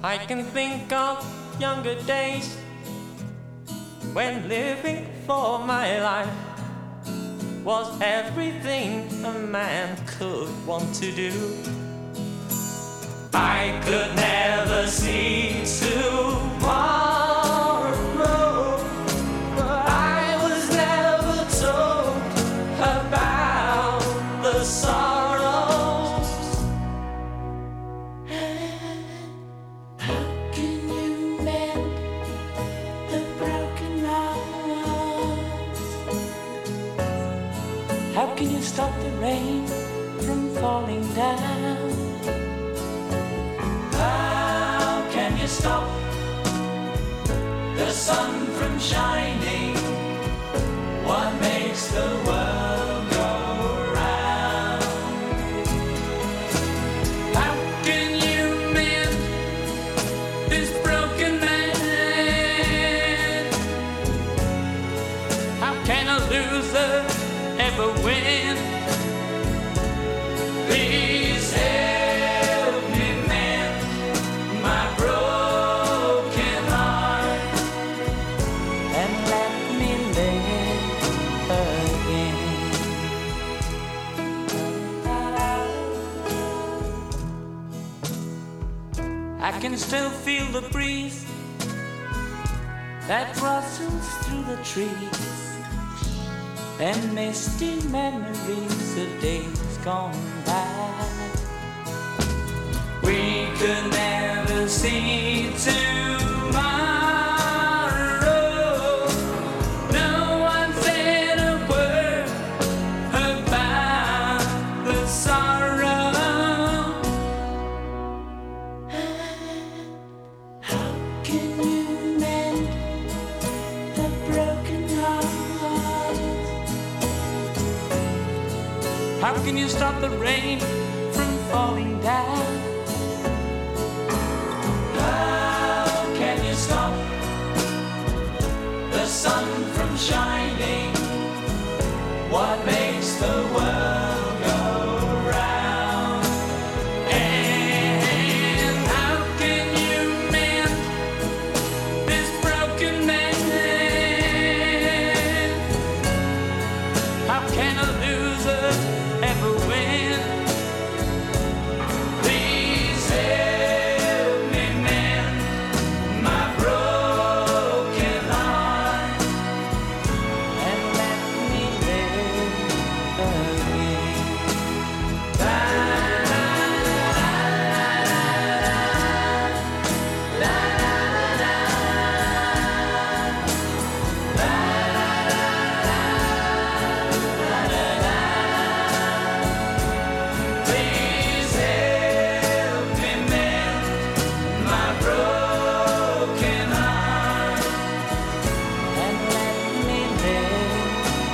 I can think of younger days when living for my life was everything a man could want to do. I could never see tomorrow, but I was never told about the sorrows. How can you mend the broken hearts? How can you stop the rain from falling down? How can you stop the sun from shining? What makes the world go round? How can you mend this broken man? How can a loser ever win? Please help me mend my broken heart and let me live again. I can still feel the breeze that rustles through the trees and misty memories of days gone by. We could never see tomorrow. No one said a word about the sorrow. How can you mend the broken heart? How can you stop the rain from falling down? How can you stop the sun from shining? What makes the world go round? And how can you mend this broken man? How can a loser ever win? Please help me mend my broken heart and let me live again. Please help me mend my broken heart and let me live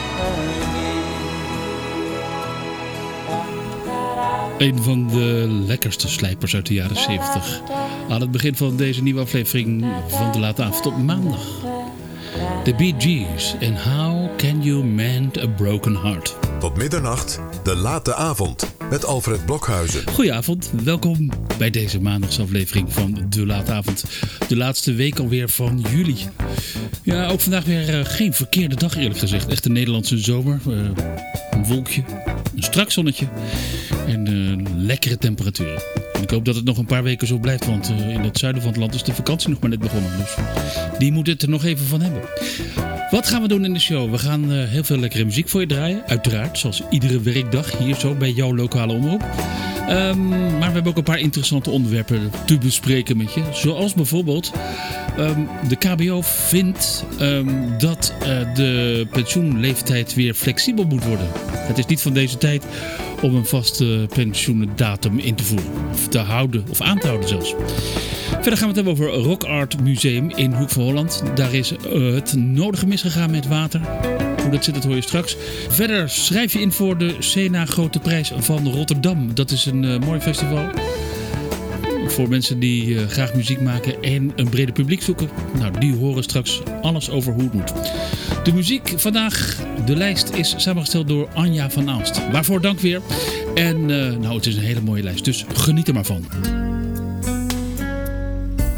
again. Een van de lekkerste slijpers uit de jaren 70. Aan het begin van deze nieuwe aflevering van de late avond op maandag. The Bee Gees en How Can You Mend a Broken Heart. Tot middernacht, de late avond met Alfred Blokhuizen. Goedenavond, welkom bij deze maandagsaflevering van de late avond. De laatste week alweer van juli. Ja, ook vandaag weer geen verkeerde dag eerlijk gezegd. Echt een Nederlandse zomer. Een wolkje, een strak zonnetje en lekkere temperaturen. En ik hoop dat het nog een paar weken zo blijft, want in het zuiden van het land is de vakantie nog maar net begonnen. Dus die moet het er nog even van hebben. Wat gaan we doen in de show? We gaan heel veel lekkere muziek voor je draaien. Uiteraard, zoals iedere werkdag hier zo bij jouw lokale omroep. Maar we hebben ook een paar interessante onderwerpen te bespreken met je. Zoals bijvoorbeeld de KBO vindt dat de pensioenleeftijd weer flexibel moet worden. Het is niet van deze tijd om een vaste pensioendatum in te voeren. Of te houden, of aan te houden zelfs. Verder gaan we het hebben over Rock Art Museum in Hoek van Holland. Daar is het nodige misgegaan met water. Hoe dat zit, dat hoor je straks. Verder schrijf je in voor de Sena Grote Prijs van Rotterdam. Dat is een mooi festival. Voor mensen die graag muziek maken en een breder publiek zoeken. Nou, die horen straks alles over hoe het moet. De muziek vandaag, de lijst is samengesteld door Anja van Aalst. Waarvoor dank weer. En nou, het is een hele mooie lijst, dus geniet er maar van.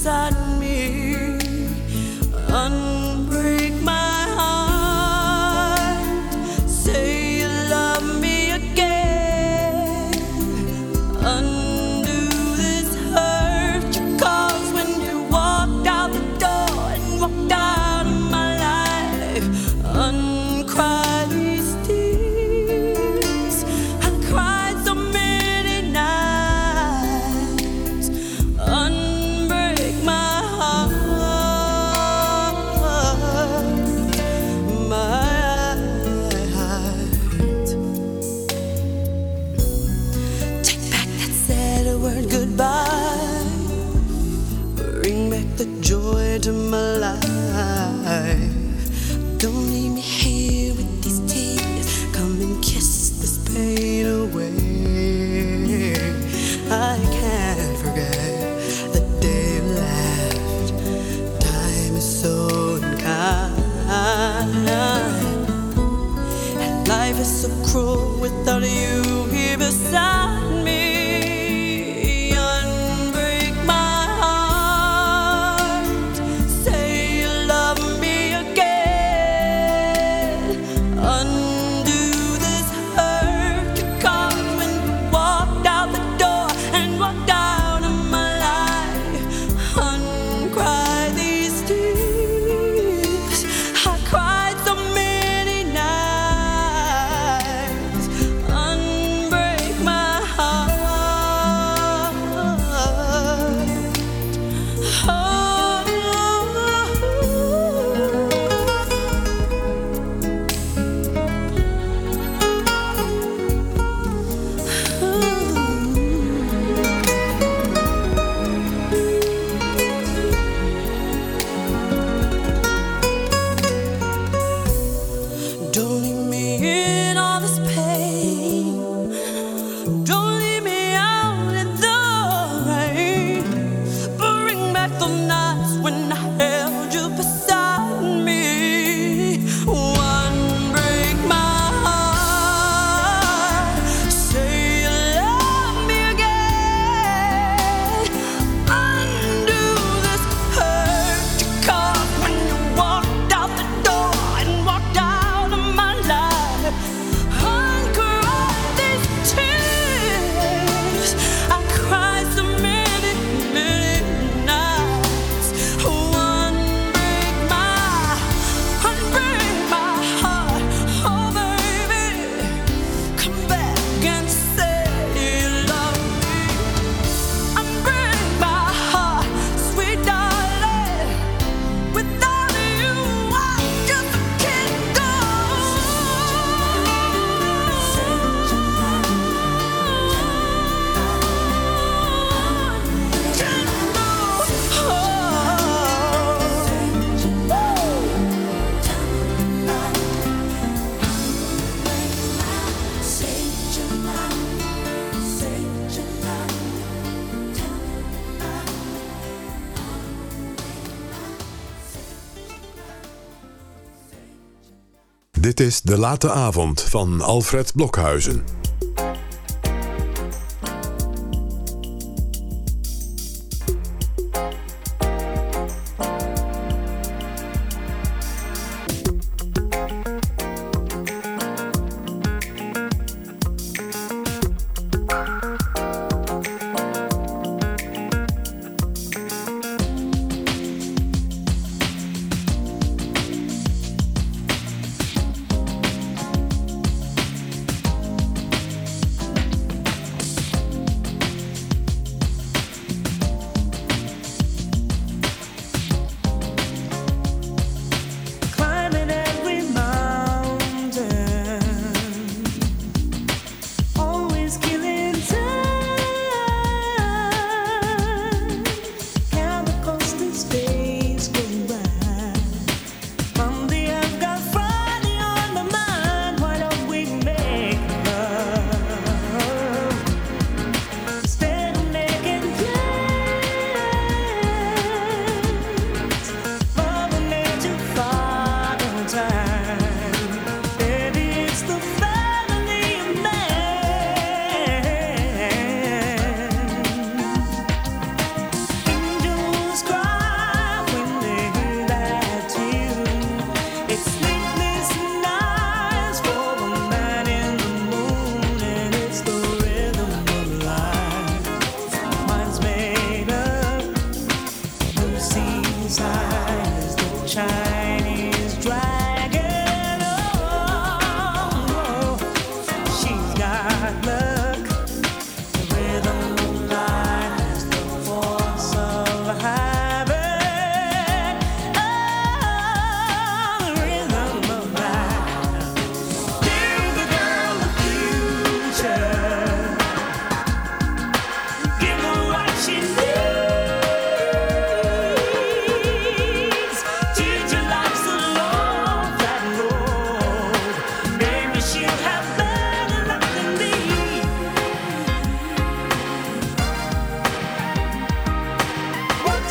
beside me. Unbreak my heart. Say you love me again. Undo this hurt you caused when you walked out the door and walked out of my life. Uncry these tears. I cried so many nights. Unbreak my heart. Take back that sad word goodbye. Bring back the joy to my life. Don't leave me here with these tears. Come and kiss this pain away. I can't forget the day you left. Time is so unkind, and life is so cruel without you here beside me. Unbreak my heart. Say you love me again. Undo this hurt you caused when you walked out the door and walked out of my life. Uncry these tears. I cried so many nights. Unbreak my heart. Don't leave me in all this pain. Don't leave me out in the rain. Bring back the nights when I held you beside me. Unbreak my heart. Say you love me again. Undo this hurt you caused when you walked out the door and walked out of my life. Uncry these tears. I cried so many, many nights. Unbreak my heart. Oh baby, come back and say you love me. Unbreak my heart, sweet darling. Without you, I just can't go. Dit is De Late Avond van Alfred Blokhuizen.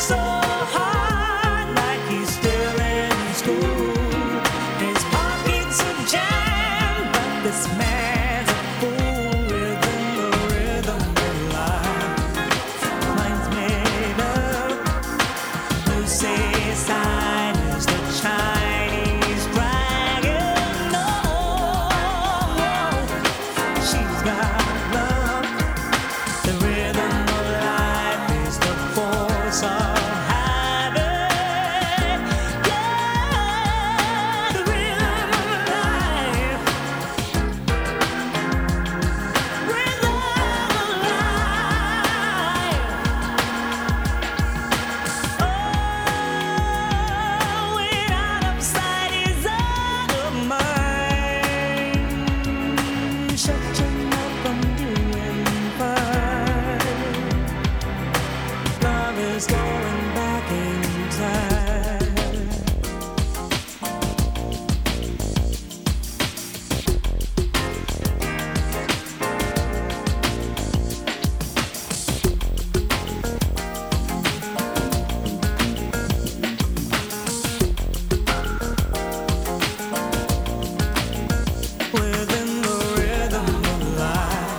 so hard like he's still in school. His pockets are jammed, but this man's a fool within the rhythm of life. Mine's made up. Lucy sign is the Chinese dragon. Oh, she's got love. The rhythm of life is the force of habit. Yeah, the rhythm of life. Rhythm of life. Oh, when out of sight is out of mind. Shut your mouth from doing fine. Love is going back in time. Within the rhythm of life.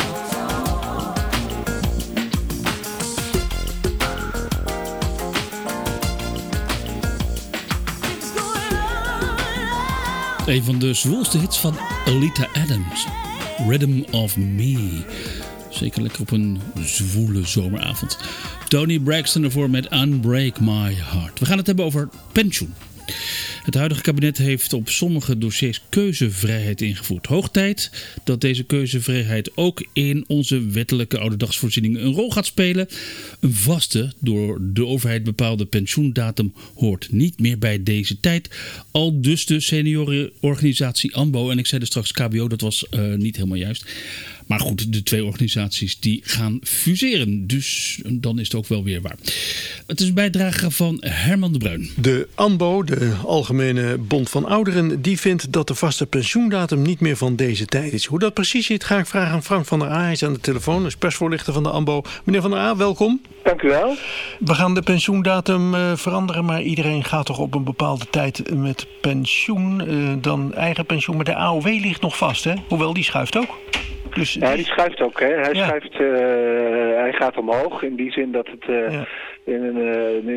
It's going on. Een van de zwoelste hits van Alita Adams. Rhythm of Me. Zeker lekker op een zwoele zomeravond. Tony Braxton ervoor met Unbreak My Heart. We gaan het hebben over pensioen. Het huidige kabinet heeft op sommige dossiers keuzevrijheid ingevoerd. Hoog tijd dat deze keuzevrijheid ook in onze wettelijke ouderdagsvoorzieningen een rol gaat spelen. Een vaste, door de overheid bepaalde pensioendatum hoort niet meer bij deze tijd. Al dus de seniorenorganisatie AMBO. En ik zei er straks KBO, dat was niet helemaal juist. Maar goed, de twee organisaties die gaan fuseren. Dus dan is het ook wel weer waar. Het is een bijdrage van Herman de Bruin. De AMBO, de Algemene Bond van Ouderen, die vindt dat de vaste pensioendatum niet meer van deze tijd is. Hoe dat precies zit, ga ik vragen aan Frank van der A. Hij is aan de telefoon, hij is persvoorlichter van de AMBO. Meneer van der A, welkom. Dank u wel. We gaan de pensioendatum veranderen, maar iedereen gaat toch op een bepaalde tijd met pensioen. Dan eigen pensioen, maar de AOW ligt nog vast, hè? Hoewel, die schuift ook. Dus, Ja, die schuift ook, hè. Hij gaat omhoog in die zin dat het in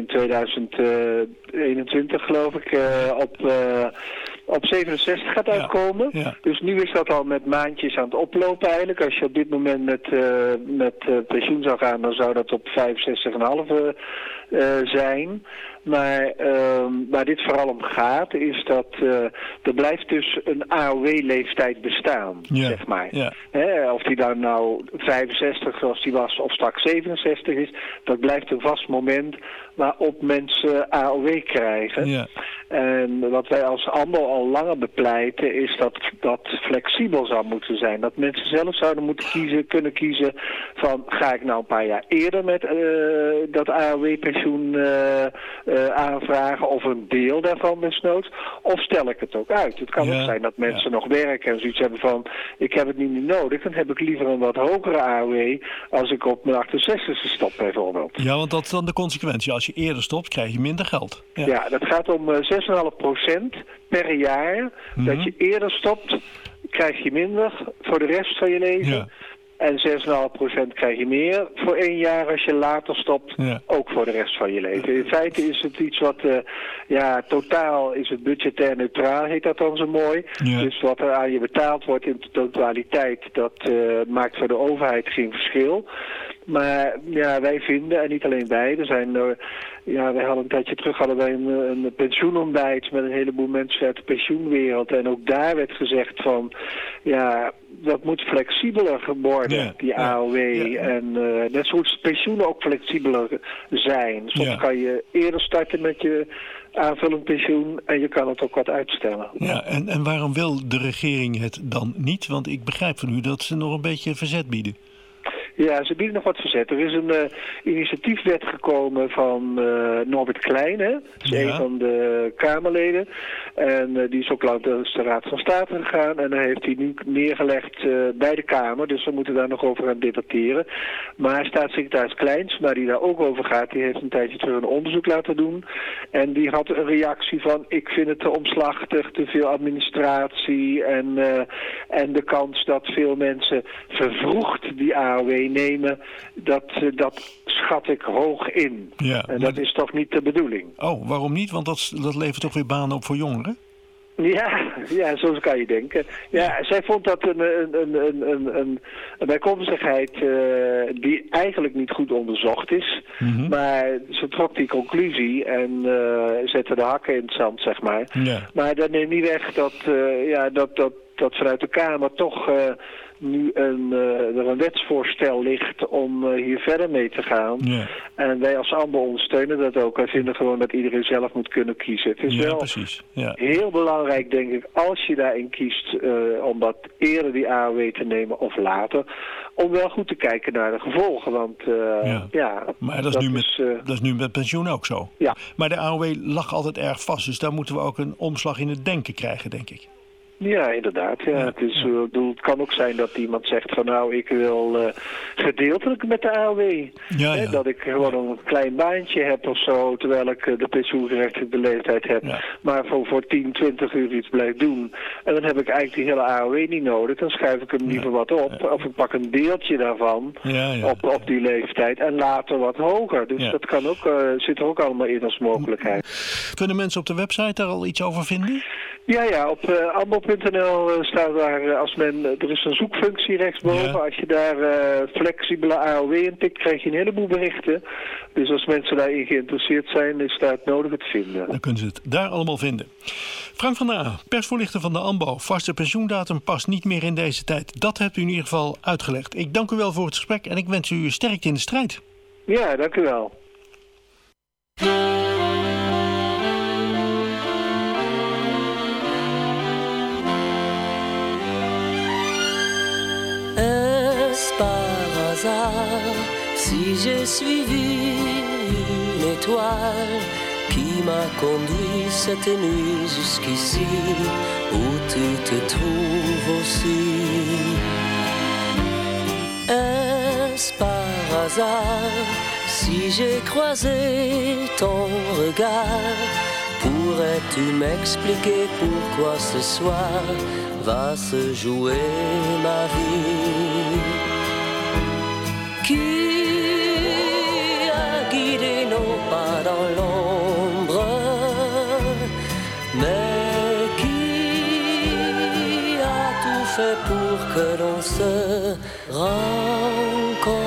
2021 geloof ik op 67 gaat uitkomen. Ja. Dus nu is dat al met maandjes aan het oplopen eigenlijk. Als je op dit moment met pensioen zou gaan, dan zou dat op 65,5 zijn. Maar waar dit vooral om gaat, is dat er blijft dus een AOW-leeftijd bestaan, zeg maar. Ja. Of die dan nou 65 zoals die was of straks 67 is, dat blijft een vast moment waarop mensen AOW krijgen. Ja. En wat wij als AMBO al langer bepleiten is dat dat flexibel zou moeten zijn. Dat mensen zelf zouden moeten kunnen kiezen van ga ik nou een paar jaar eerder met dat AOW-pensioen aanvragen of een deel daarvan desnoods. Of stel ik het ook uit. Het kan ook zijn dat mensen nog werken en zoiets hebben van ik heb het niet meer nodig. Dan heb ik liever een wat hogere AOW als ik op mijn 68e stop bijvoorbeeld. Ja, want dat is dan de consequentie. Als je eerder stopt, krijg je minder geld. Ja, dat gaat om 6,5% per jaar. Dat je eerder stopt, krijg je minder voor de rest van je leven. Ja. En 6,5% krijg je meer voor 1 jaar als je later stopt, ook voor de rest van je leven. In feite is het iets wat, totaal is het budgetair neutraal, heet dat dan zo mooi. Ja. Dus wat er aan je betaald wordt in de totaliteit, dat maakt voor de overheid geen verschil. Maar ja, wij vinden, en niet alleen wij, wij hadden een tijdje terug een pensioenontbijt met een heleboel mensen uit de pensioenwereld. En ook daar werd gezegd van, dat moet flexibeler worden, die AOW. Ja. En net zoals pensioenen ook flexibeler zijn. Soms kan je eerder starten met je aanvullend pensioen en je kan het ook wat uitstellen. Ja, en waarom wil de regering het dan niet? Want ik begrijp van u dat ze nog een beetje verzet bieden. Ja, ze bieden nog wat verzet. Er is een initiatiefwet gekomen van Norbert Klein, hè? Dat is een van de Kamerleden. En die is ook langs de Raad van State gegaan. En dan heeft hij nu neergelegd bij de Kamer. Dus we moeten daar nog over gaan debatteren. Maar staatssecretaris Kleinsma, die daar ook over gaat, die heeft een tijdje terug een onderzoek laten doen. En die had een reactie van, ik vind het te omslachtig, te veel administratie en de kans dat veel mensen vervroegd die AOW nemen, dat schat ik hoog in. Ja, en dat is toch niet de bedoeling. Oh, waarom niet? Want dat levert toch weer banen op voor jongeren? Ja, zo kan je denken. Ja, zij vond dat een bijkomstigheid die eigenlijk niet goed onderzocht is. Mm-hmm. Maar ze trok die conclusie en zette de hakken in het zand, zeg maar. Ja. Maar dat neemt niet weg dat vanuit de Kamer toch nu er een wetsvoorstel ligt om hier verder mee te gaan. Yeah. En wij als AMBO ondersteunen dat ook. Wij vinden gewoon dat iedereen zelf moet kunnen kiezen. Het is wel heel belangrijk, denk ik, als je daarin kiest om wat eerder die AOW te nemen of later, om wel goed te kijken naar de gevolgen. Want maar dat is nu met pensioen ook zo. Ja. Maar de AOW lag altijd erg vast, dus daar moeten we ook een omslag in het denken krijgen, denk ik. Ja, inderdaad. Ja. Het kan ook zijn dat iemand zegt van nou, ik wil gedeeltelijk met de AOW. Ja. Dat ik gewoon een klein baantje heb of zo, terwijl ik de pensioengerechtigde leeftijd heb. Ja. Maar voor 10, 20 uur iets blijf doen. En dan heb ik eigenlijk die hele AOW niet nodig. Dan schuif ik hem liever wat op. Ja. Of ik pak een deeltje daarvan op die leeftijd en later wat hoger. Dus dat kan ook, zit er ook allemaal in als mogelijkheid. Kunnen mensen op de website daar al iets over vinden? Ja, op ambo.nl staat daar, er is een zoekfunctie rechtsboven. Ja. Als je daar flexibele AOW intikt, krijg je een heleboel berichten. Dus als mensen daarin geïnteresseerd zijn, is daar het nodige te vinden. Dan kunnen ze het daar allemaal vinden. Frank van der A, persvoorlichter van de AMBO. Vaste pensioendatum past niet meer in deze tijd. Dat hebt u in ieder geval uitgelegd. Ik dank u wel voor het gesprek en ik wens u sterkte in de strijd. Ja, dank u wel. Par hasard, si j'ai suivi une étoile qui m'a conduit cette nuit jusqu'ici, où tu te trouves aussi. Est-ce par hasard, si j'ai croisé ton regard, pourrais-tu m'expliquer pourquoi ce soir va se jouer ma vie? Qui a guidé nos pas dans l'ombre, mais qui a tout fait pour que l'on se rencontre?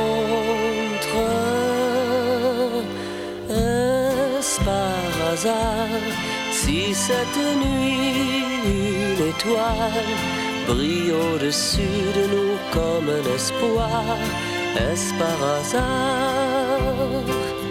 Est-ce par hasard si cette nuit une étoile brille au-dessus de nous comme un espoir? Est-ce par hasard?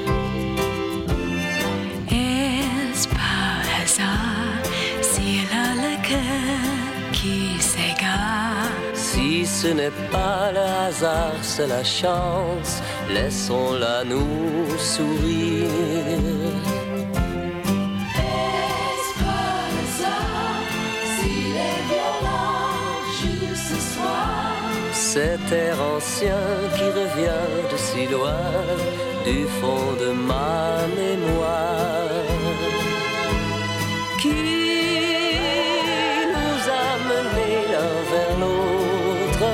Est-ce par hasard s'il a le cœur qui s'égare? Si ce n'est pas le hasard, c'est la chance, laissons-la nous sourire. Cet air ancien qui revient de si loin, du fond de ma mémoire, qui nous a menés l'un vers l'autre.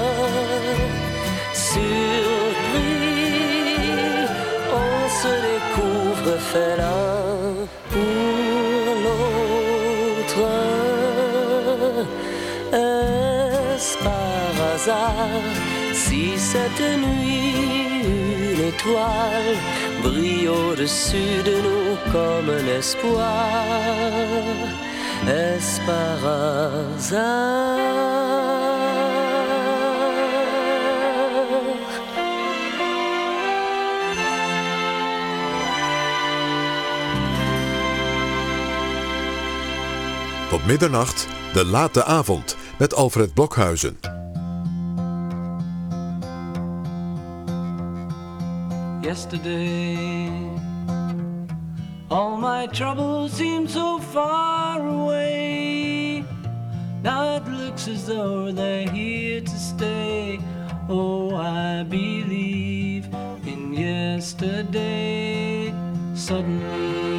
Surpris, on se découvre fait l'un pour l'autre. Est-ce par hasard si cette nuit une étoile brille au-dessus de nous comme un espoir? Est-ce par hasard? Tot middernacht, de late avond met Alfred Blokhuizen. yesterday. All my troubles seem so far away. Now it looks as though they're here to stay. Oh, I believe in yesterday. Suddenly,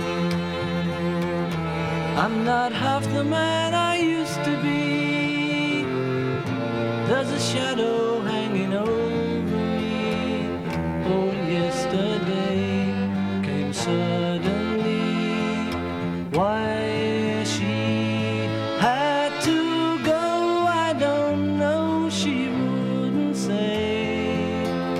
I'm not half the man I used to be. There's a shadow hanging over me. Oh, yesterday came suddenly. Why she had to go, I don't know, she wouldn't say.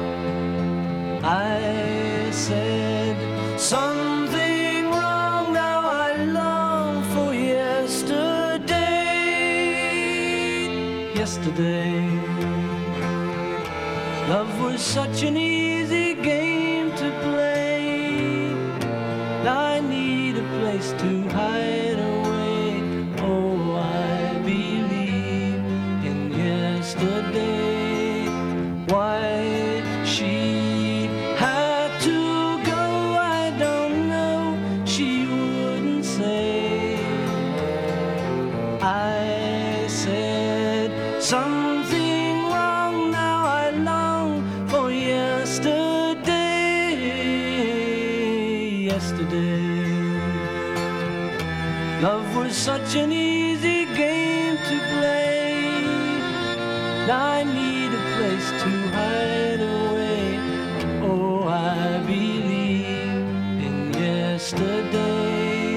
I said something wrong, now I long for yesterday. Yesterday, love was such an easy game to play. Now I need a place to hide away. Oh, I believe in yesterday. Why she had to go, I don't know, she wouldn't say. I said something wrong, now I long for yesterday. Yesterday, love was such an easy game to play. Now I need a place to hide away. Oh, I believe in yesterday.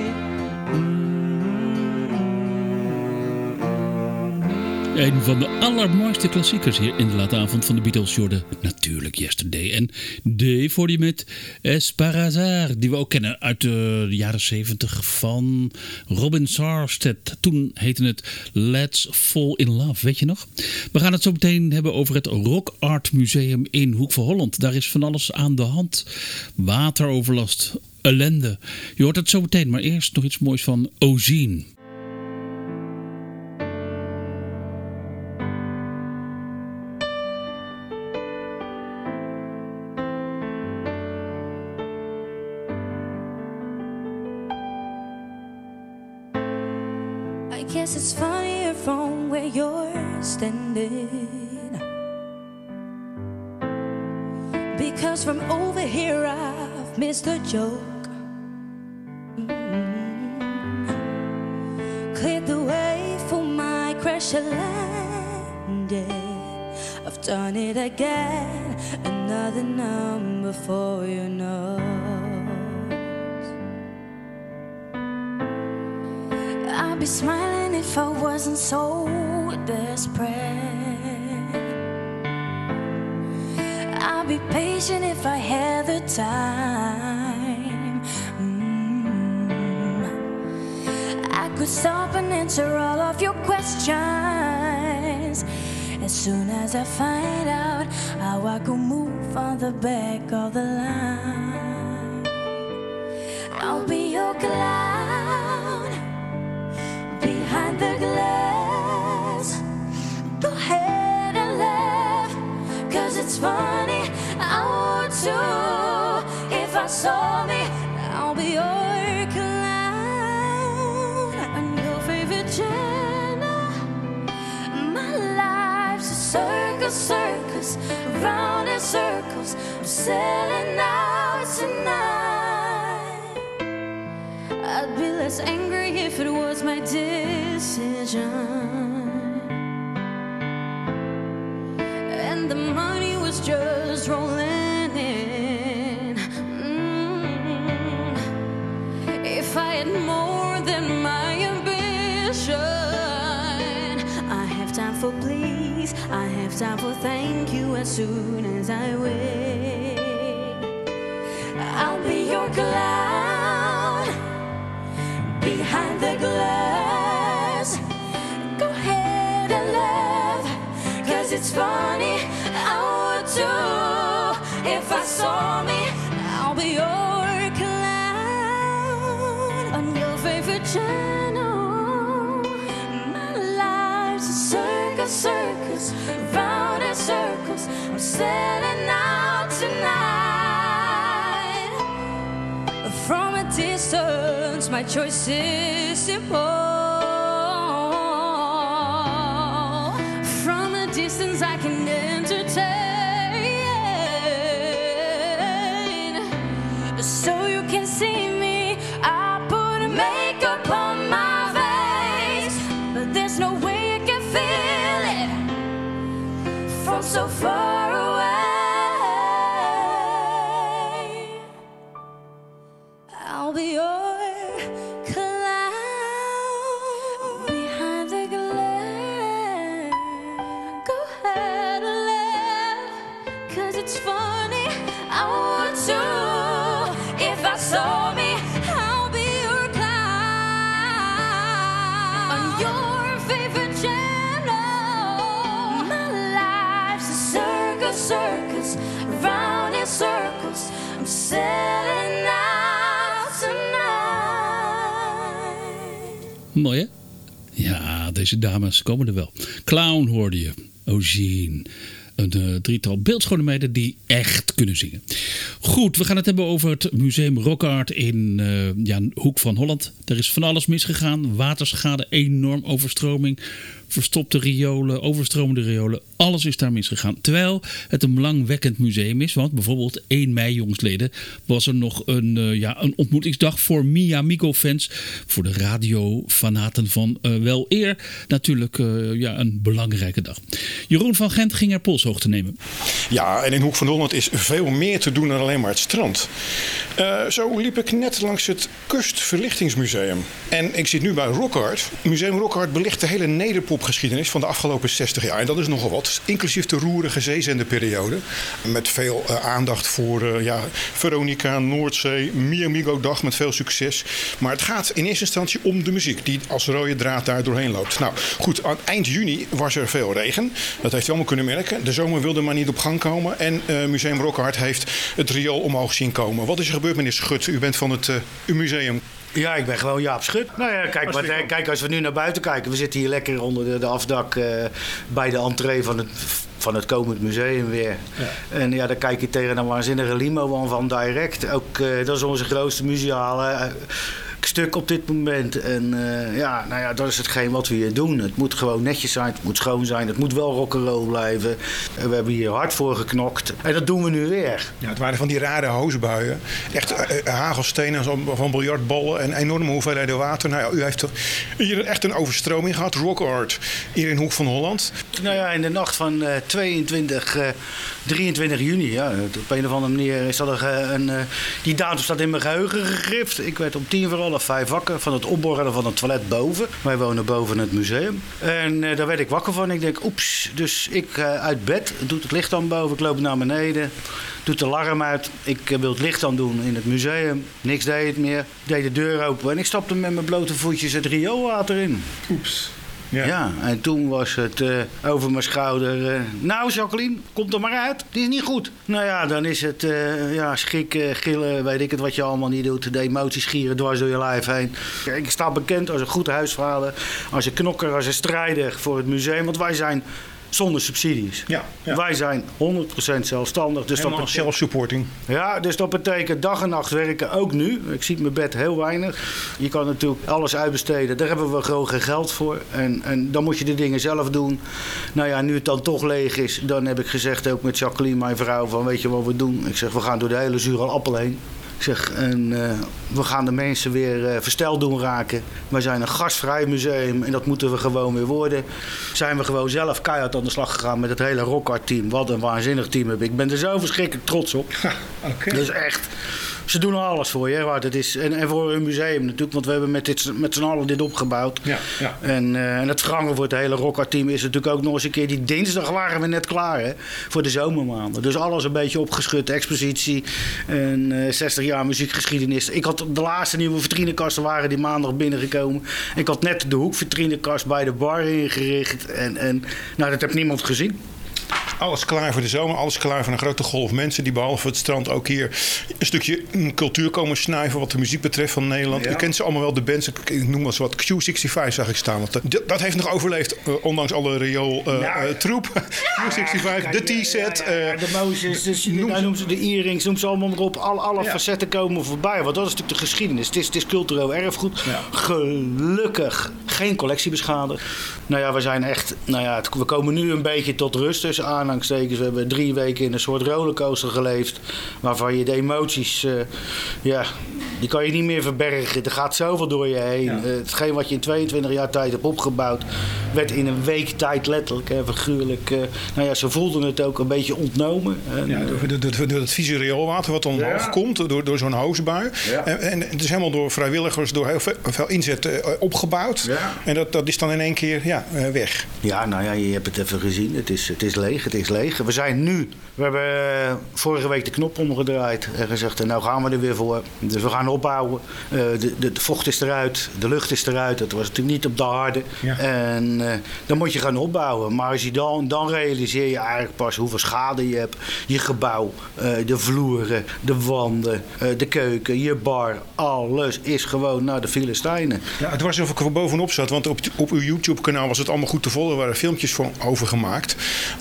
Een van de allermooiste klassiekers hier in de late avond van de Beatles, Jordan. Natuurlijk Yesterday. En Dave voor die met Es par hasard, die we ook kennen uit de jaren 70 van Robin Sarstedt. Toen heette het Let's Fall in Love, weet je nog? We gaan het zo meteen hebben over het Rock Art Museum in Hoek van Holland. Daar is van alles aan de hand. Wateroverlast, ellende. Je hoort het zo meteen, maar eerst nog iets moois van Ozine. I guess it's funnier from where you're standing, because from over here I've missed a joke. Cleared the way for my crash landing. I've done it again, another number for your nose. I'd be smiling if I wasn't so desperate. I'd be patient if I had the time. I could stop and answer all of your questions as soon as I find out how I could move on the back of the line. I'll be your clown behind the glass. Go ahead and laugh, 'cause it's funny, I would too. If I saw me, I'll be your clown on your favorite channel. My life's a circus, circus, round in circles. I'm selling out tonight. I'd be less angry if it was my decision, and the money was just rolling in. If I had more than my ambition, I have time for please, I have time for thank you as soon as I wait. I'll be your clown behind the glass. Go ahead and laugh, 'cause it's funny, I would too. If I saw me, I'll be your clown on your favorite channel. My life's a circus, circus, round in circles. I'm selling out tonight. From a distance, my choice is simple. From a distance, I can entertain. So you can see me. I put makeup on my face, but there's no way you can feel it from so far away. I'll be your cloud behind the glass. Go ahead and laugh, 'cause it's funny. I would too if I saw me. I'll be your clown on your favorite channel. My life's a circus, round in circles. I'm setting out. Mooi, hè? Ja, deze dames komen er wel. Clown hoorde je. Eugene. Een drietal beeldschone meiden die echt kunnen zingen. Goed, we gaan het hebben over het museum Rock Art in Hoek van Holland. Er is van alles misgegaan. Waterschade, enorm overstroming. Verstopte riolen, overstromende riolen. Alles is daar misgegaan. Terwijl het een belangwekkend museum is. Want bijvoorbeeld 1 mei, jongsleden, was er nog een ontmoetingsdag voor Mi Amigo fans. Voor de radiofanaten van wel eer. Natuurlijk een belangrijke dag. Jeroen van Gent ging er polshoogte nemen. Ja, en in Hoek van Holland is veel meer te doen dan alleen maar het strand. Zo liep ik net langs het Kustverlichtingsmuseum. En ik zit nu bij Rock Art. Museum Rock Art belicht de hele nederpopgeschiedenis van de afgelopen 60 jaar. En dat is nogal wat. Inclusief de roerige zeezenderperiode. Met veel aandacht voor Veronica, Noordzee, Mi Amigo dag met veel succes. Maar het gaat in eerste instantie om de muziek die als rode draad daar doorheen loopt. Nou goed, aan eind juni was er veel regen. Dat heeft u allemaal kunnen merken. De zomer wilde maar niet op gang komen. En Museum Rock Art heeft het riool omhoog zien komen. Wat is er gebeurd, meneer Schut? U bent van het museum. Ja, ik ben gewoon Jaap Schut. Nou ja, kijk, als we nu naar buiten kijken. We zitten hier lekker onder de afdak bij de entree van het komend museum weer. Ja. En ja, dan kijk je tegen een waanzinnige limo van Direct. Ook, dat is onze grootste museale stuk op dit moment. En dat is hetgeen wat we hier doen. Het moet gewoon netjes zijn, het moet schoon zijn, het moet wel rock'n'roll blijven. We hebben hier hard voor geknokt. En dat doen we nu weer. Ja, het waren van die rare hoosbuien. Echt hagelstenen van biljartballen en enorme hoeveelheden water. Nou ja, u heeft hier echt een overstroming gehad. Rock Art, hier in Hoek van Holland. Nou ja, in de nacht van 23 juni. Ja, op een of andere manier is dat die datum staat in mijn geheugen gegrift. Ik werd om 4:30 wakker van het opborrelen van het toilet boven. Wij wonen boven het museum. En daar werd ik wakker van. Ik denk, oeps. Dus ik uit bed, doe het licht aan boven. Ik loop naar beneden. Doe de alarm uit. Ik wil het licht aan doen in het museum. Niks deed het meer. Ik deed de deur open en ik stapte met mijn blote voetjes het rioolwater in. Oeps. Ja, en toen was het over mijn schouder. Nou, Jacqueline, komt er maar uit. Het is niet goed. Nou ja, dan is het schrikken, gillen, weet ik het wat je allemaal niet doet. De emoties gieren dwars door je lijf heen. Kijk, ik sta bekend als een goed huisvader, als een knokker, als een strijder voor het museum. Want wij zijn zonder subsidies. Ja. Wij zijn 100% zelfstandig. Dus helemaal self-supporting. Ja, dus dat betekent dag en nacht werken, ook nu. Ik zie mijn bed heel weinig. Je kan natuurlijk alles uitbesteden. Daar hebben we gewoon geen geld voor. En dan moet je de dingen zelf doen. Nou ja, nu het dan toch leeg is, dan heb ik gezegd ook met Jacqueline, mijn vrouw, van weet je wat we doen? Ik zeg, we gaan door de hele zure appel heen. Ik zeg, we gaan de mensen weer versteld doen raken. Wij zijn een gastvrij museum en dat moeten we gewoon weer worden. Zijn we gewoon zelf keihard aan de slag gegaan met het hele Rock Art team. Wat een waanzinnig team heb ik. Ik ben er zo verschrikkelijk trots op. Okay. Dus echt, ze doen alles voor je. Hè, het is, en voor een museum natuurlijk, want we hebben met z'n allen dit opgebouwd. Ja. En het vervangen voor het hele Rock Art team is natuurlijk ook nog eens een keer. Die dinsdag waren we net klaar, hè, voor de zomermaanden. Dus alles een beetje opgeschud, expositie en 60 jaar muziekgeschiedenis. Ik had de laatste nieuwe vitrinekasten waren die maandag binnengekomen. Ik had net de hoekvitrinekast bij de bar ingericht. En dat heeft niemand gezien. Alles klaar voor de zomer. Alles klaar voor een grote golf mensen die behalve het strand ook hier een stukje cultuur komen snuiven wat de muziek betreft van Nederland. Ja. U kent ze allemaal wel, de bands. Ik noem maar eens wat. Q65 zag ik staan. Want dat heeft nog overleefd, ondanks alle riool-troep. Q65, de T-set. De Moses, noem ze de earrings, noem ze allemaal maar op. Alle facetten komen voorbij. Want dat is natuurlijk de geschiedenis. Het is cultureel erfgoed. Ja. Gelukkig geen collectie beschadigd. Nou ja, we zijn echt... we komen nu een beetje tot rust tussen aanhalingstekens. We hebben 3 weken in een soort rollercoaster geleefd. Waarvan je de emoties... die kan je niet meer verbergen. Er gaat zoveel door je heen. Ja. Hetgeen wat je in 22 jaar tijd hebt opgebouwd... werd in een week tijd letterlijk, figuurlijk... ze voelden het ook een beetje ontnomen. Door het vieze rioolwater wat omhoog komt... door zo'n hoosbui. Ja. En het is helemaal door vrijwilligers... door heel veel inzet opgebouwd. Ja. En dat is dan in één keer weg. Ja, je hebt het even gezien. Het is leeg. We zijn nu... We hebben vorige week de knop omgedraaid. En gezegd, nou gaan we er weer voor. Dus we gaan opbouwen. De vocht is eruit. De lucht is eruit. Dat was natuurlijk niet op de harde. Ja. En dan moet je gaan opbouwen. Maar als je dan realiseer je eigenlijk pas hoeveel schade je hebt. Je gebouw, de vloeren, de wanden, de keuken, je bar. Alles is gewoon naar de Filistijnen. Ja, het was alsof ik er bovenop zat. Want op uw YouTube-kanaal was het allemaal goed te volgen. Er waren filmpjes van over gemaakt.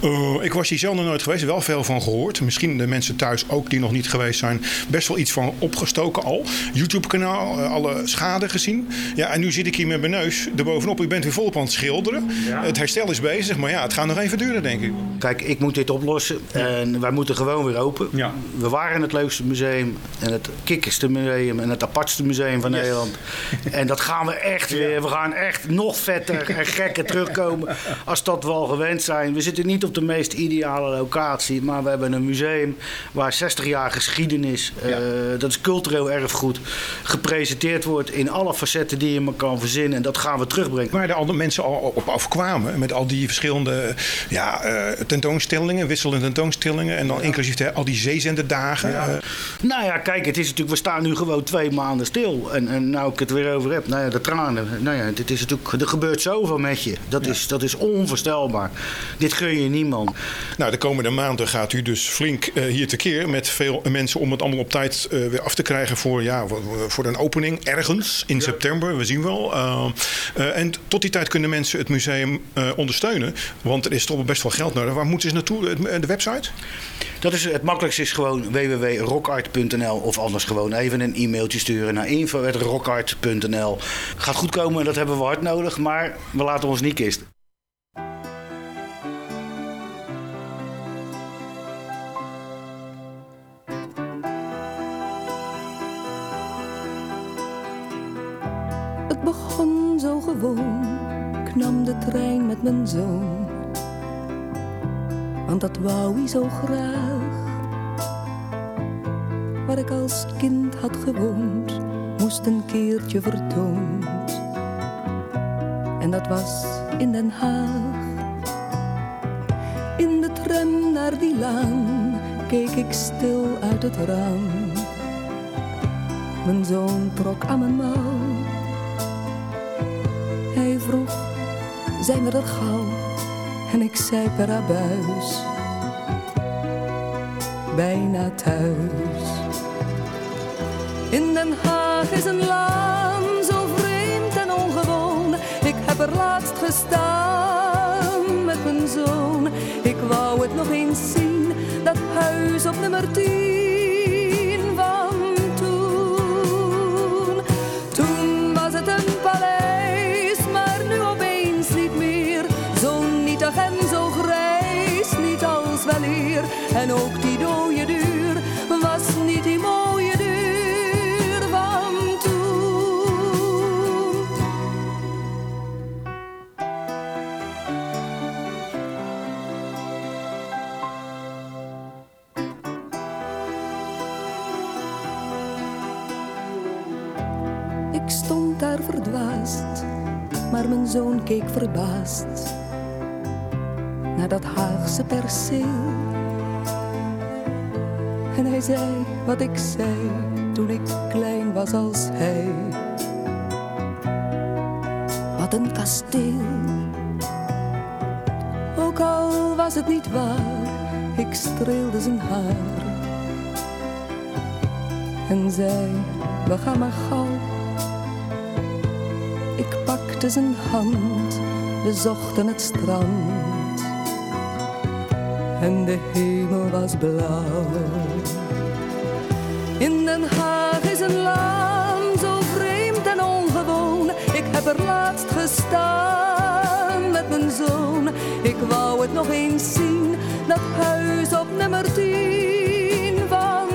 Ik was hier zelf nog nooit geweest. Wel veel van gehoord. Misschien de mensen thuis ook die nog niet geweest zijn. Best wel iets van opgestoken al. YouTube-kanaal, alle schade gezien. Ja, en nu zit ik hier met mijn neus erbovenop. U bent weer volop aan het schilderen. Ja. Het herstel is bezig. Maar het gaat nog even duren, denk ik. Kijk, ik moet dit oplossen. En wij moeten gewoon weer open. Ja. We waren het leukste museum. En het kikkerste museum. En het apartste museum van Nederland. En dat gaan we echt weer. We gaan echt nog vetter en gekker terugkomen. Als dat we al gewend zijn. We zitten niet op de meest ideale locatie. Maar we hebben een museum waar 60 jaar geschiedenis. Dat is cultureel erfgoed. Gepresenteerd wordt in alle facetten die je maar kan verzinnen. En dat gaan we terugbrengen. Waar de andere mensen al op afkwamen. Met al die verschillende tentoonstellingen. Wisselende tentoonstellingen. En dan inclusief al die zeezenderdagen. Ja. Kijk, het is natuurlijk, we staan nu gewoon 2 maanden stil. En nou ik het weer over heb. De tranen. Dit is natuurlijk, er gebeurt zoveel met je. Dat is onvoorstelbaar. Dit gun je niemand. Nou, de komende maanden gaat u dus flink hier tekeer met veel mensen om het allemaal op tijd weer af te krijgen voor een opening ergens in september. We zien wel. En tot die tijd kunnen mensen het museum ondersteunen. Want er is toch best wel geld nodig. Waar moeten ze naartoe? De website? Het makkelijkste is gewoon www.rockart.nl of anders gewoon even een e-mailtje sturen naar info@rockart.nl. Gaat goed komen, dat hebben we hard nodig, maar we laten ons niet kisten. Het begon zo gewoon, ik nam de trein met mijn zoon. Want dat wou hij zo graag. Waar ik als kind had gewoond, moest een keertje vertoond. En dat was in Den Haag. In de tram naar die laan keek ik stil uit het raam. Mijn zoon trok aan mijn mouw. Hij vroeg, zijn we er gauw? En ik zei per abuis, bijna thuis. In Den Haag is een laan zo vreemd en ongewoon. Ik heb er laatst gestaan met mijn zoon. Ik wou het nog eens zien, dat huis op nummer 10 van toen. Toen was het een paleis, maar nu opeens niet meer. Zo nietig en zo grijs, niet als weleer. En ook die dode deur was niet die mooie deur van toen. Ik stond daar verdwaasd, maar mijn zoon keek verbaasd naar dat Haagse perceel. En hij zei wat ik zei toen ik klein was als hij. Wat een kasteel. Ook al was het niet waar, ik streelde zijn haar en zei, we gaan maar gauw. Ik pakte zijn hand, we zochten het strand en de hemel was blauw. In Den Haag is een land zo vreemd en ongewoon. Ik heb er laatst gestaan met mijn zoon. Ik wou het nog eens zien, dat huis op nummer 10 van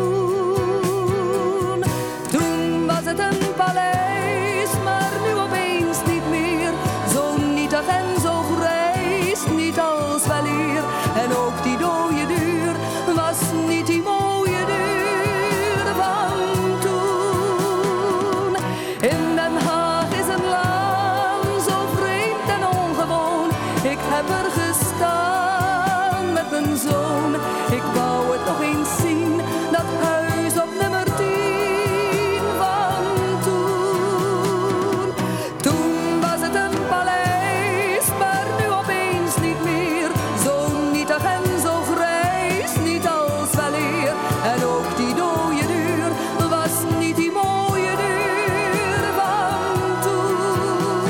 toen. Toen was het een paleis, maar nu opeens niet meer. Zo nietig en zo grijs, niet als weleer. En ook die dode deur was niet die mooie deur van toen. In Den Haag is een land zo vreemd en ongewoon. Ik heb er gestaan met mijn zoon. Ik wou het nog eens zien, dat huis op nummer 10 van toen. Toen was het een paleis, maar nu opeens niet meer. Zo nietig en zo grijs, niet als weleer. En ook die dode deur was niet die mooie deur van toen.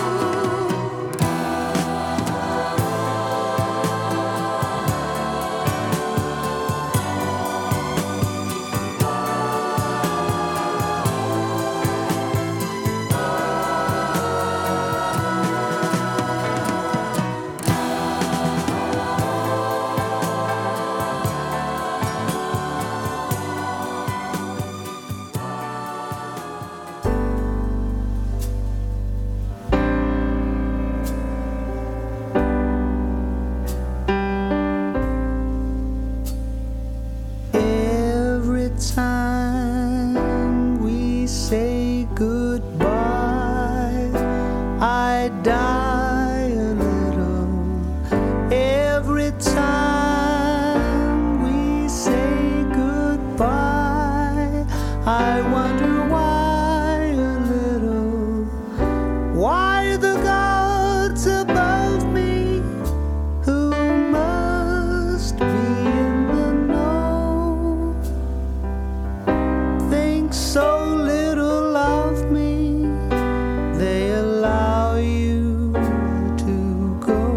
Every time we say goodbye, I die a little. Every time we say goodbye, I wonder why a little. Why the gods above me, who must be in the know, think so little of me, they allow you to go.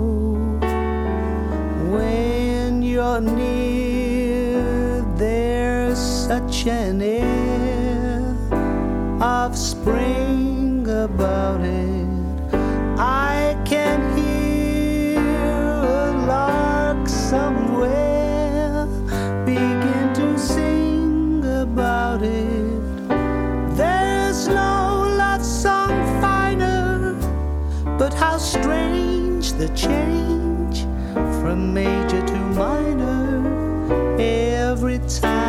When you're near, there's such an air of spring about it. I can hear a lark somewhere begin to sing about it. There's no love song finer, but how strange the change from major to minor every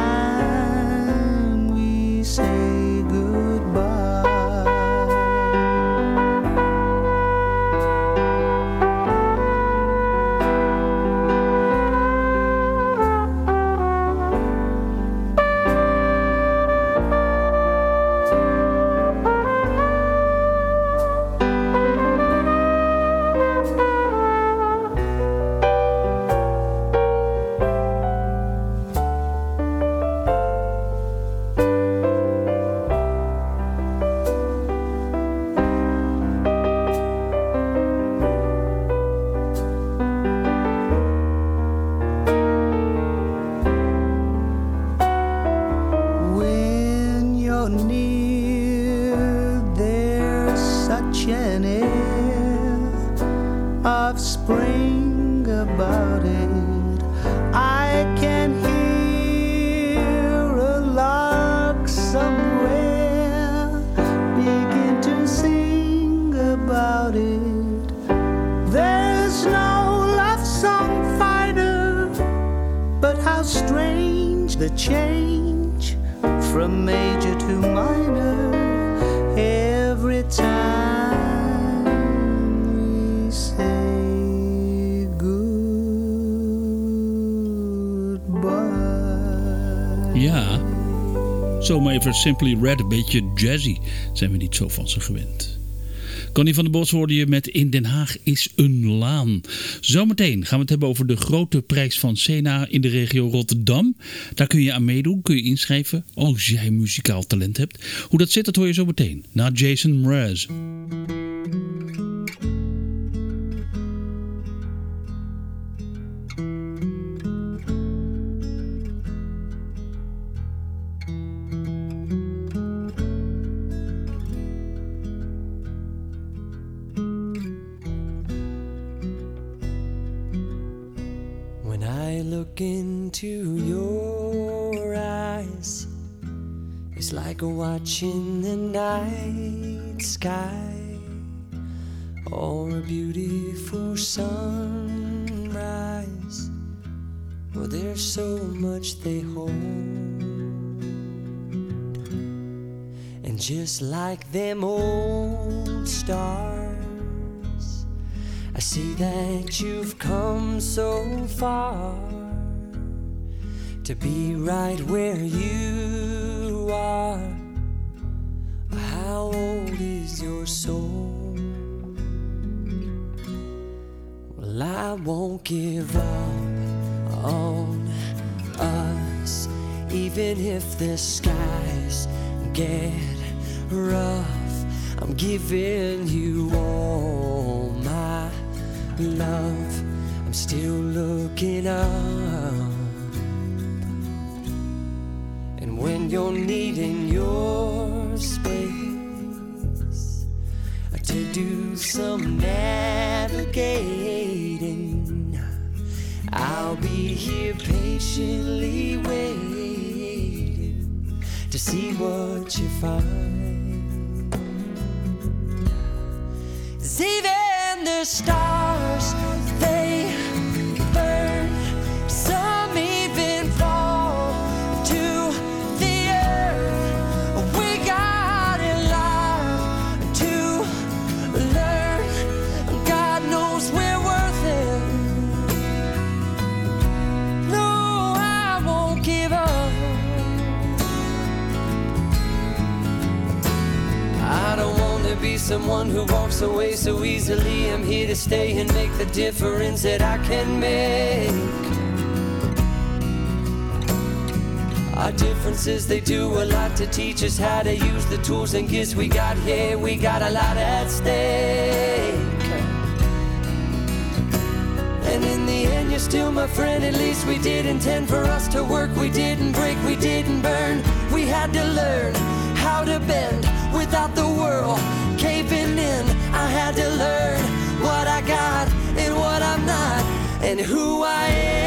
time we say goodbye. When you're near, there's such an air of spring about it. I can hear a lark somewhere begin to sing about it. There's no love song finer, but how strange the change from major to minor every time we say goodbye. Ja, zomaar even Simply Red, een beetje jazzy. Zijn we niet zo van ze gewend. Connie van der Bos hoorde je met In Den Haag is een laan. Zometeen gaan we het hebben over de grote prijs van Sena in de regio Rotterdam. Daar kun je aan meedoen, kun je inschrijven als jij muzikaal talent hebt. Hoe dat zit, dat hoor je zo meteen. Na Jason Mraz. Look into your eyes, it's like watching the night sky or a beautiful sunrise. Well, there's so much they hold, and just like them old stars, I see that you've come so far to be right where you are. How old is your soul? Well, I won't give up on us, even if the skies get rough. I'm giving you all my love. I'm still looking up. And when you're needing your space to do some navigating, I'll be here patiently waiting to see what you find. 'Cause even the stars, they burn, some even fall to the earth. We got in life to learn. God knows we're worth it. No, I won't give up. I don't want to be someone who walks away so easily. I'm here to stay and make the difference that I can make. Our differences, they do a lot to teach us how to use the tools and gifts we got here. We got a lot at stake. And in the end, you're still my friend. At least we did intend for us to work. We didn't break, we didn't burn. We had to learn how to bend without the world caving in. I had to learn what I got and what I'm not, and who I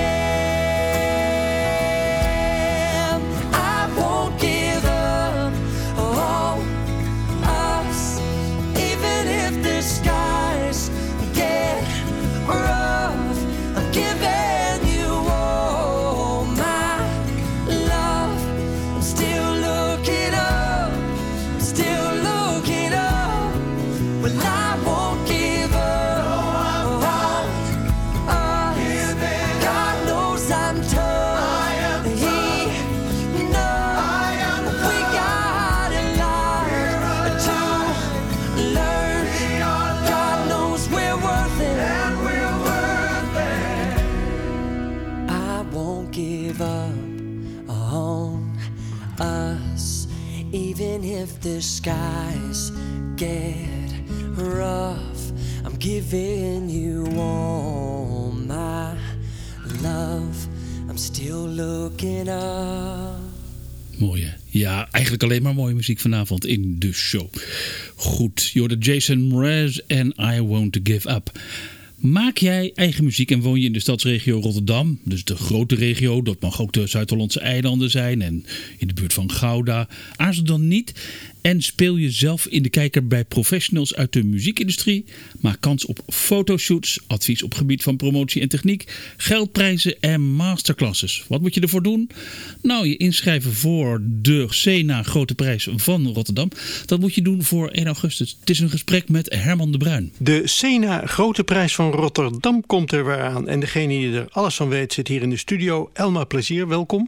am. I won't give up on us, even if the skies get rough. I'm giving you all my love. I'm still looking up, still looking up. Well, I won't give up on us. God knows I'm tough. He knows we got a lot to learn. God knows we're worth it. I won't give up on us, even if the skies get rough. I'm giving you all my love. I'm still looking up. Mooi, hè? Ja, eigenlijk alleen maar mooie muziek vanavond in de show. Goed, je hoorde Jason Mraz en I Won't Give Up. Maak jij eigen muziek en woon je in de stadsregio Rotterdam, dus de grote regio, dat mag ook de Zuid-Hollandse eilanden zijn en in de buurt van Gouda. Aarzel dan niet en speel je zelf in de kijker bij professionals uit de muziekindustrie. Maak kans op fotoshoots, advies op gebied van promotie en techniek, geldprijzen en masterclasses. Wat moet je ervoor doen? Nou, je inschrijven voor de Sena Grote Prijs van Rotterdam. Dat moet je doen voor 1 augustus. Het is een gesprek met Herman de Bruin. De Sena Grote Prijs van Rotterdam komt er weer aan. En degene die er alles van weet zit hier in de studio. Elma Plezier, welkom.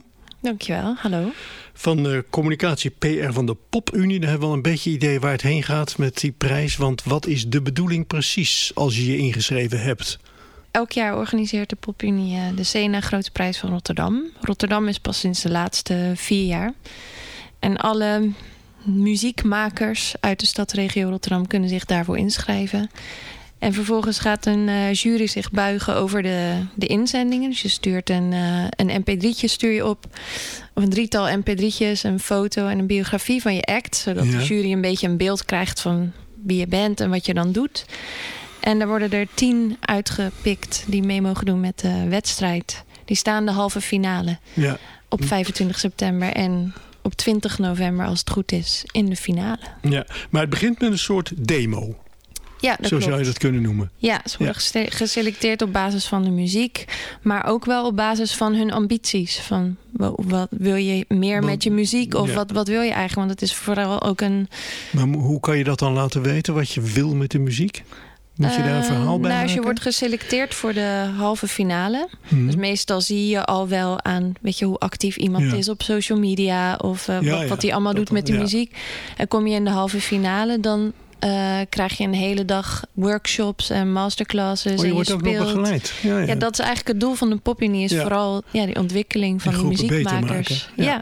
Dankjewel, hallo. Van communicatie PR van de PopUnie. Dan hebben we wel een beetje idee waar het heen gaat met die prijs. Want wat is de bedoeling precies als je je ingeschreven hebt? Elk jaar organiseert de PopUnie de Sena Grote Prijs van Rotterdam. Rotterdam is pas sinds de laatste 4 jaar. En alle muziekmakers uit de stadsregio Rotterdam kunnen zich daarvoor inschrijven. En vervolgens gaat een jury zich buigen over de inzendingen. Dus je stuurt een mp3'tje stuur je op. Of een 3-tal mp3'tjes, een foto en een biografie van je act. Zodat de jury een beetje een beeld krijgt van wie je bent en wat je dan doet. En daar worden er 10 uitgepikt die mee mogen doen met de wedstrijd. Die staan de halve finale op 25 september en op 20 november, als het goed is, in de finale. Ja, maar het begint met een soort demo. Ja, dat Zo klopt. zou je dat kunnen noemen. Ja, ze worden geselecteerd op basis van de muziek. Maar ook wel op basis van hun ambities. Van wat wil je meer met je muziek? Of wat wil je eigenlijk? Want het is vooral ook een... Maar hoe kan je dat dan laten weten? Wat je wil met de muziek? Moet je daar een verhaal bij maken? Als je wordt geselecteerd voor de halve finale. Dus meestal zie je al wel aan hoe actief iemand is op social media. Of wat hij allemaal doet met de muziek. En kom je in de halve finale, dan krijg je een hele dag workshops en masterclasses. Je en wordt ook nog begeleid. Ja, dat is eigenlijk het doel van de PopUnie. Is vooral die ontwikkeling van de muziekmakers. Ja.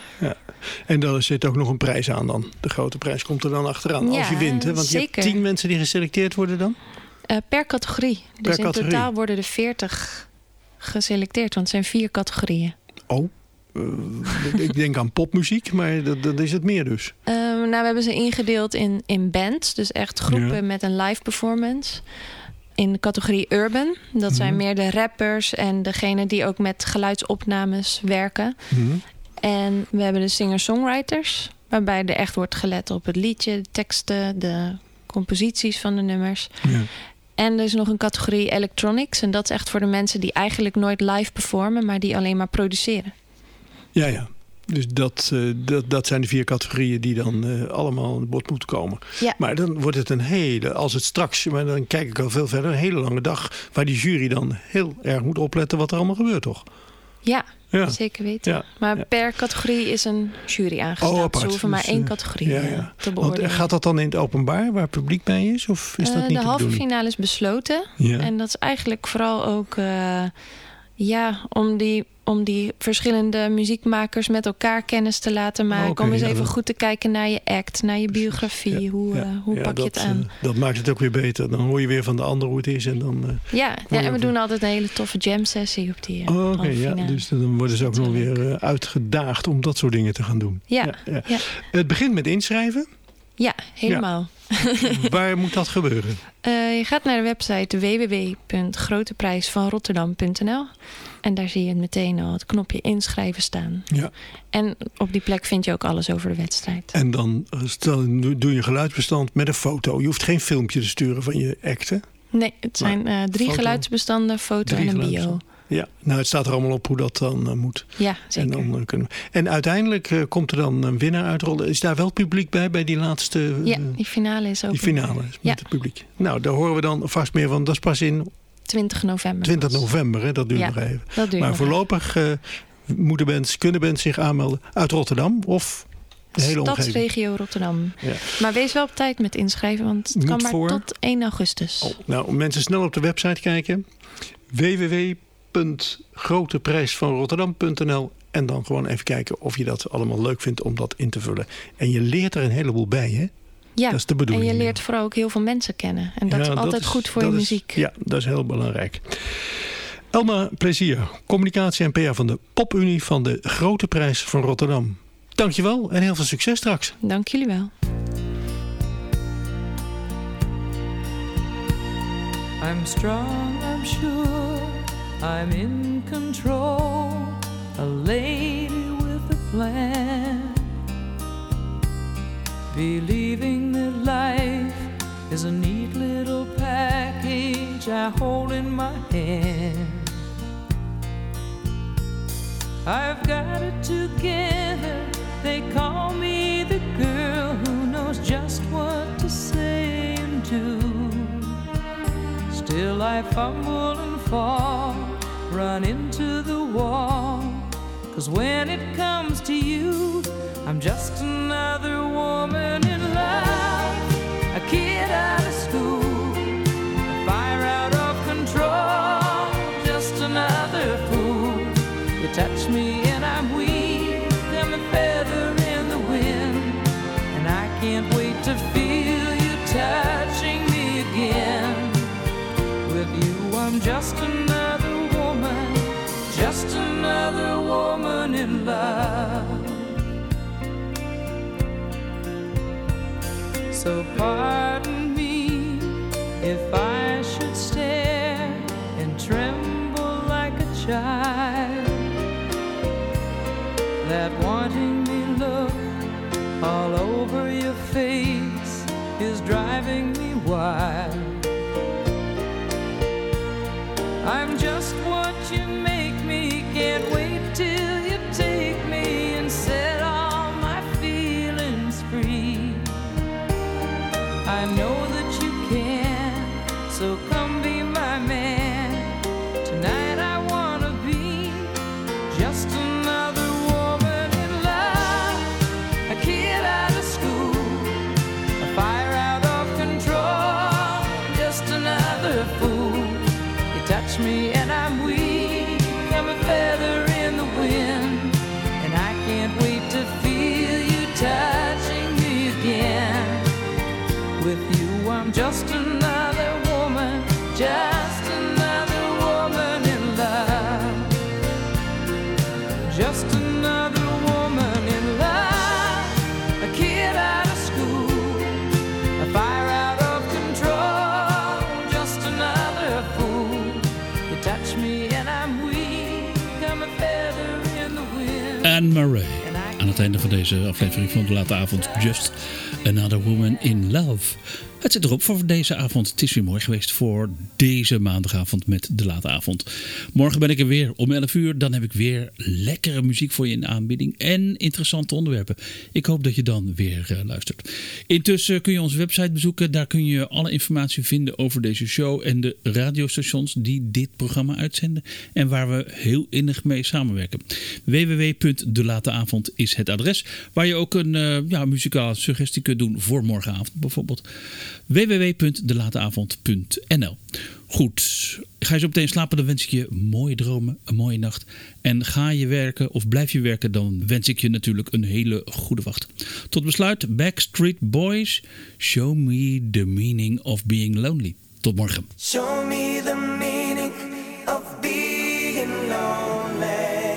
En daar zit ook nog een prijs aan dan. De grote prijs komt er dan achteraan. Als je wint. Hè? Want zeker. je hebt 10 mensen die geselecteerd worden dan? Per categorie. Dus in totaal worden er 40 geselecteerd. Want het zijn 4 categorieën. Oh. Ik denk aan popmuziek, maar dat is het meer dus. We hebben ze ingedeeld in bands. Dus echt groepen met een live performance. In de categorie urban. Dat zijn meer de rappers en degenen die ook met geluidsopnames werken. En we hebben de singer-songwriters. Waarbij er echt wordt gelet op het liedje, de teksten, de composities van de nummers. En er is nog een categorie electronics. En dat is echt voor de mensen die eigenlijk nooit live performen, maar die alleen maar produceren. Ja. Dus dat zijn de 4 categorieën die dan allemaal aan het bod moeten komen. Ja. Maar dan wordt het als het straks, maar dan kijk ik al veel verder, een hele lange dag. Waar die jury dan heel erg moet opletten wat er allemaal gebeurt, toch? Ja. Zeker weten. Ja. Maar per categorie is een jury aangesteld. Ze hoeven maar 1 categorie te beoordelen. Want gaat dat dan in het openbaar, waar publiek bij is? Of is dat niet de halve finale is besloten. Ja. En dat is eigenlijk vooral ook om die verschillende muziekmakers met elkaar kennis te laten maken. Om eens even goed te kijken naar je act, naar je biografie. Hoe pak je het aan? Dat maakt het ook weer beter. Dan hoor je weer van de ander hoe het is. En dan, en we doen altijd een hele toffe jam sessie op die dus dan worden ze ook nog weer uitgedaagd om dat soort dingen te gaan doen. Ja. Het begint met inschrijven. Ja, helemaal. Waar moet dat gebeuren? Je gaat naar de website www.groteprijsvanrotterdam.nl en daar zie je meteen al het knopje inschrijven staan. Ja. En op die plek vind je ook alles over de wedstrijd. En dan doe je geluidsbestand met een foto. Je hoeft geen filmpje te sturen van je act, hè? Nee, het zijn 3 geluidsbestanden, foto en een bio. Ja, het staat er allemaal op hoe dat dan moet. Ja, zeker. En uiteindelijk komt er dan een winnaar uitrollen. Is daar wel publiek bij die laatste? Ja, die finale is ook. Die finale is met het publiek. Nou, daar horen we dan vast meer van. Dat is pas in 20 november. 20 november, hè? Dat duurt nog even. Maar voorlopig kunnen bands zich aanmelden uit Rotterdam of de hele omgeving. Stadsregio Rotterdam. Ja. Maar wees wel op tijd met inschrijven, want het kan maar tot 1 augustus. Nou, mensen snel op de website kijken. www.groteprijsvanrotterdam.nl en dan gewoon even kijken of je dat allemaal leuk vindt om dat in te vullen. En je leert er een heleboel bij, hè? Ja, dat is de bedoeling. En je leert vooral ook heel veel mensen kennen. En dat is altijd goed voor je muziek. Ja, dat is heel belangrijk. Elma Plezier, communicatie en PR van de PopUnie van de Grote Prijs van Rotterdam. Dankjewel en heel veel succes straks. Dank jullie wel. I'm strong, I'm sure, I'm in control, a lady with a plan, believing that life is a neat little package I hold in my hand. I've got it together, they call me the girl who knows just what to say and do. Still I fumble and fall, run into the wall, 'Cause when it comes to you, I'm just another woman in love, a kid out of school, a fire out of control, just another fool. You touch me and I'm weak, I'm a feather in the wind, and I can't wait to feel you touching me again. With you I'm just another woman, just another woman in love. So pardon me if I should stare and tremble like a child. That wanting me look all over your face is driving me wild. I'm just what you make me, can't wait till you take me and set all my feelings free. I know that you can, so come be my man. Tonight I wanna be just another woman in love, a kid out of school, a fire out of control, just another fool. You touch me and I'm weak, I'm a feather in the wind, and I can't wait to feel you touching me again. With you I'm just another woman, just another woman in love, just another woman in love, a kid out of school, a fire out of control, just another fool. You touch me and I'm weak, I'm a feather in the wind. Anne Murray. Aan het einde van deze aflevering van De Late Avond, Just Another Woman in Love. Het zit erop voor deze avond. Het is weer mooi geweest voor deze maandagavond met De Late Avond. Morgen ben ik er weer om 11 uur. Dan heb ik weer lekkere muziek voor je in de aanbieding en interessante onderwerpen. Ik hoop dat je dan weer luistert. Intussen kun je onze website bezoeken. Daar kun je alle informatie vinden over deze show en de radiostations die dit programma uitzenden en waar we heel innig mee samenwerken. www.delateavond is het adres waar je ook een muzikale suggestie kunt doen voor morgenavond bijvoorbeeld. www.delateavond.nl. Goed, ga je zo meteen slapen, dan wens ik je mooie dromen, een mooie nacht. En ga je werken of blijf je werken, dan wens ik je natuurlijk een hele goede wacht. Tot besluit, Backstreet Boys, Show Me the Meaning of Being Lonely. Tot morgen. Show me the meaning of being lonely.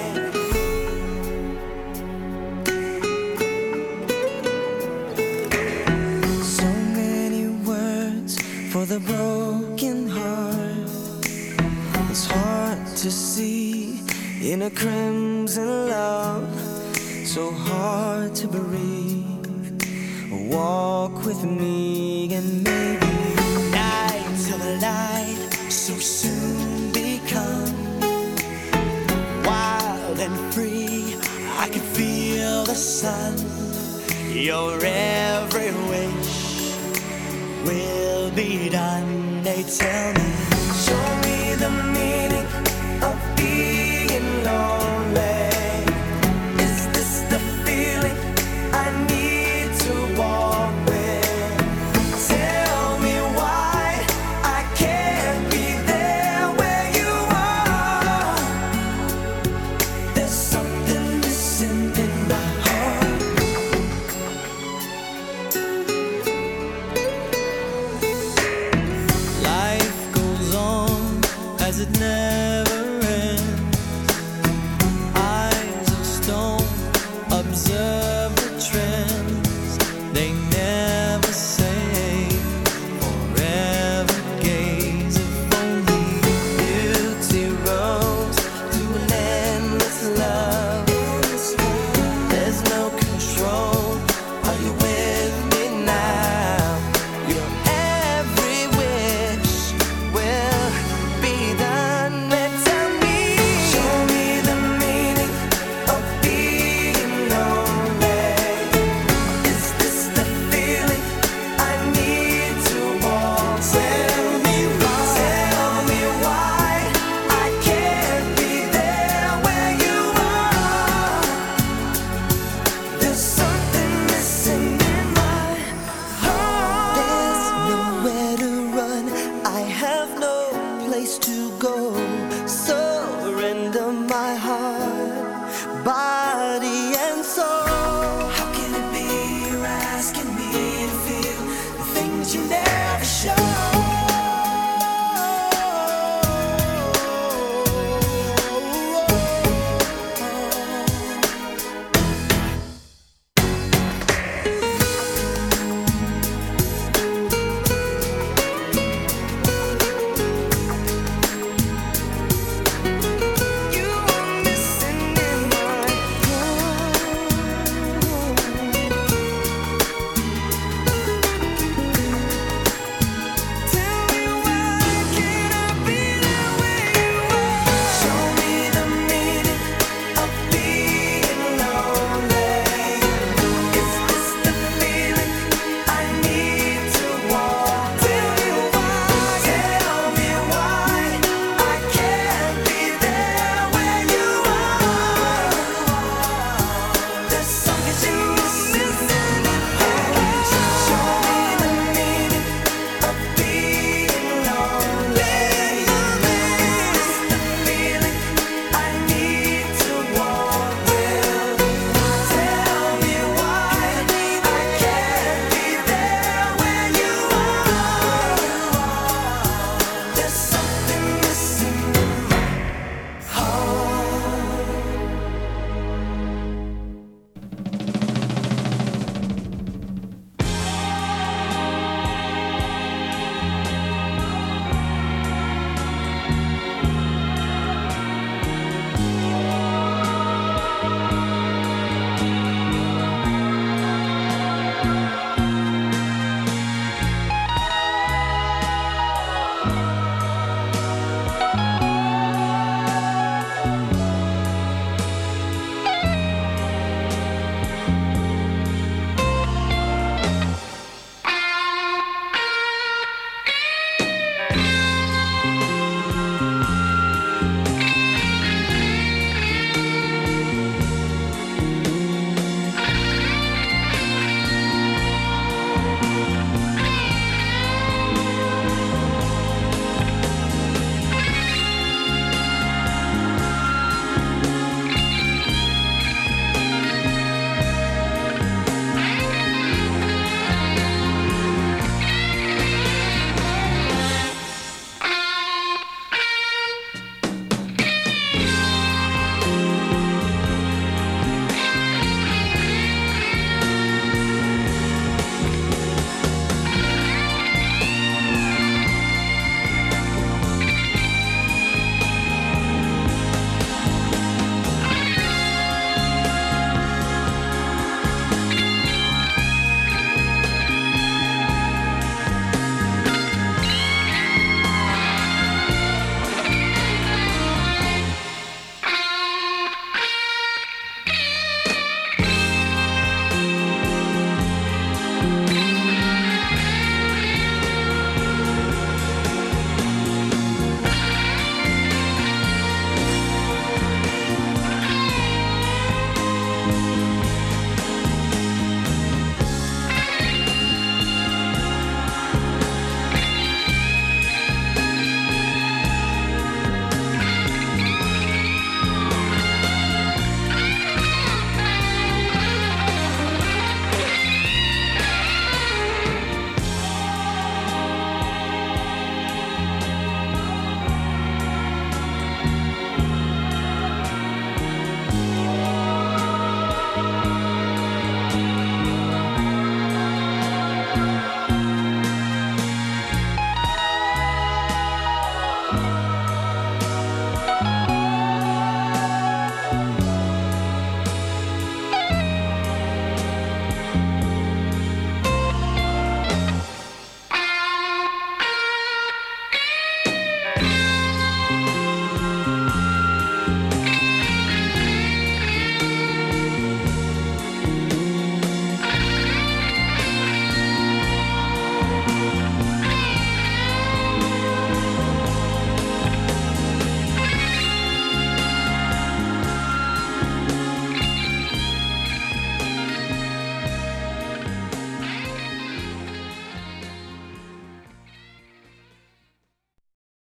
So many words for the broken heart. It's hard to see in a crimson love. So hard to breathe. Walk with me and maybe nights of light so soon become wild and free. I can feel the sun. Your every wish will be done. They tell me, show me the meaning